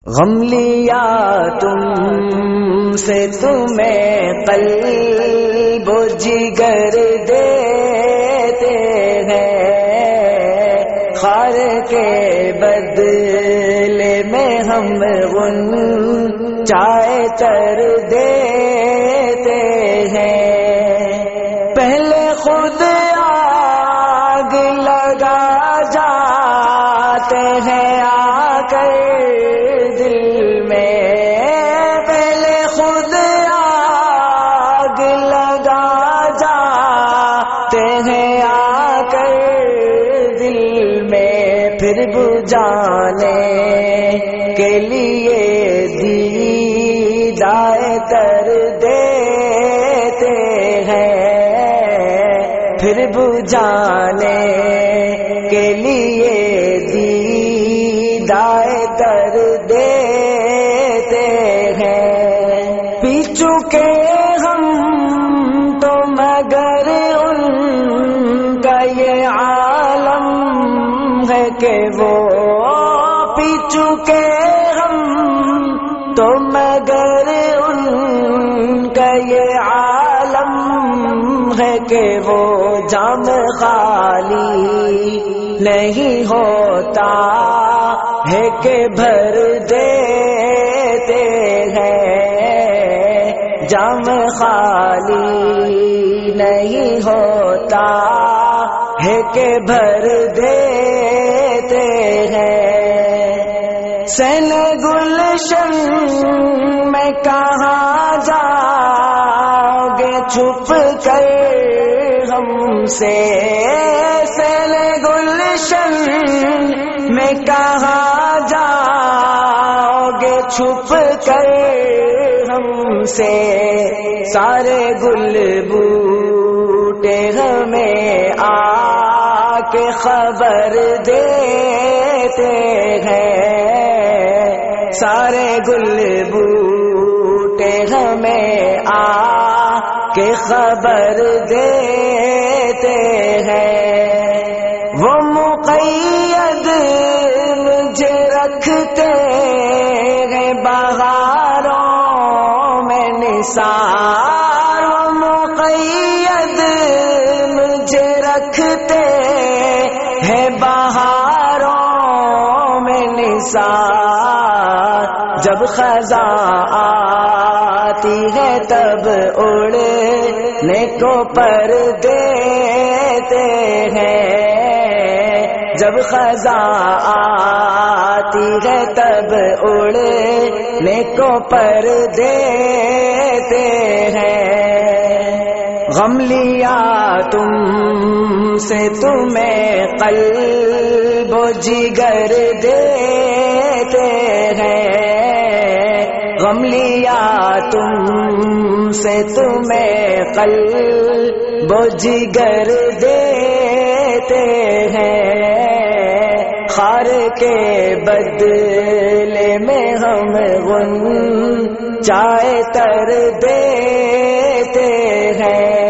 غم لیا تم سے تمہیں قلب و جگر دیتے ہیں، خار کے بدلے میں ہم غنچۂ تر دیتے ہیں۔ پہلے خود آگ لگا جاتے ہیں آ کر دل میں، پہلے خود آگ لگا جاتے ہیں آ کر دل میں، پھر بجھانے کے لیے دیدۂ تر دیتے ہیں، پھر بجھانے کے لیے دیدۂ تر دیتے ہیں۔ پی چکے ہم تو مگر ان کا یہ عالم ہے کہ وہ، پی چکے ہم تو مگر ان کا یہ عالم ہے کہ وہ، جام خالی نہیں ہوتا ہے کہ بھر دیتے ہیں، جام خالی نہیں ہوتا ہے کہ بھر دیتے ہیں۔ سین گلشن میں کہاں جاؤ گے چھپ کر ہم سے، سین گلشن میں کہاں جاؤ گے چھپ کر ہم سے، سارے گل بوٹے ہمیں آ کے خبر دیتے ہیں، سارے گل بوٹے ہمیں آ کے خبر دیتے ہیں۔ وہ مقید مجھے رکھتے ہیں بہاروں میں نثار، وہ مقید مجھے رکھتے ہیں بہاروں میں نثار، جب خزاں آتی ہے تب اڑنے کو پر دیتے ہیں، جب خزاں آتی ہے تب اڑنے کو پر دیتے ہیں۔ غم لیا تم سے تمہیں قلب و جگر دیتے ہیں، غم لیا تم سے تمہیں قلب و جگر دیتے ہیں، خار کے بدلے میں ہم غنچۂ تر دیتے ہیں۔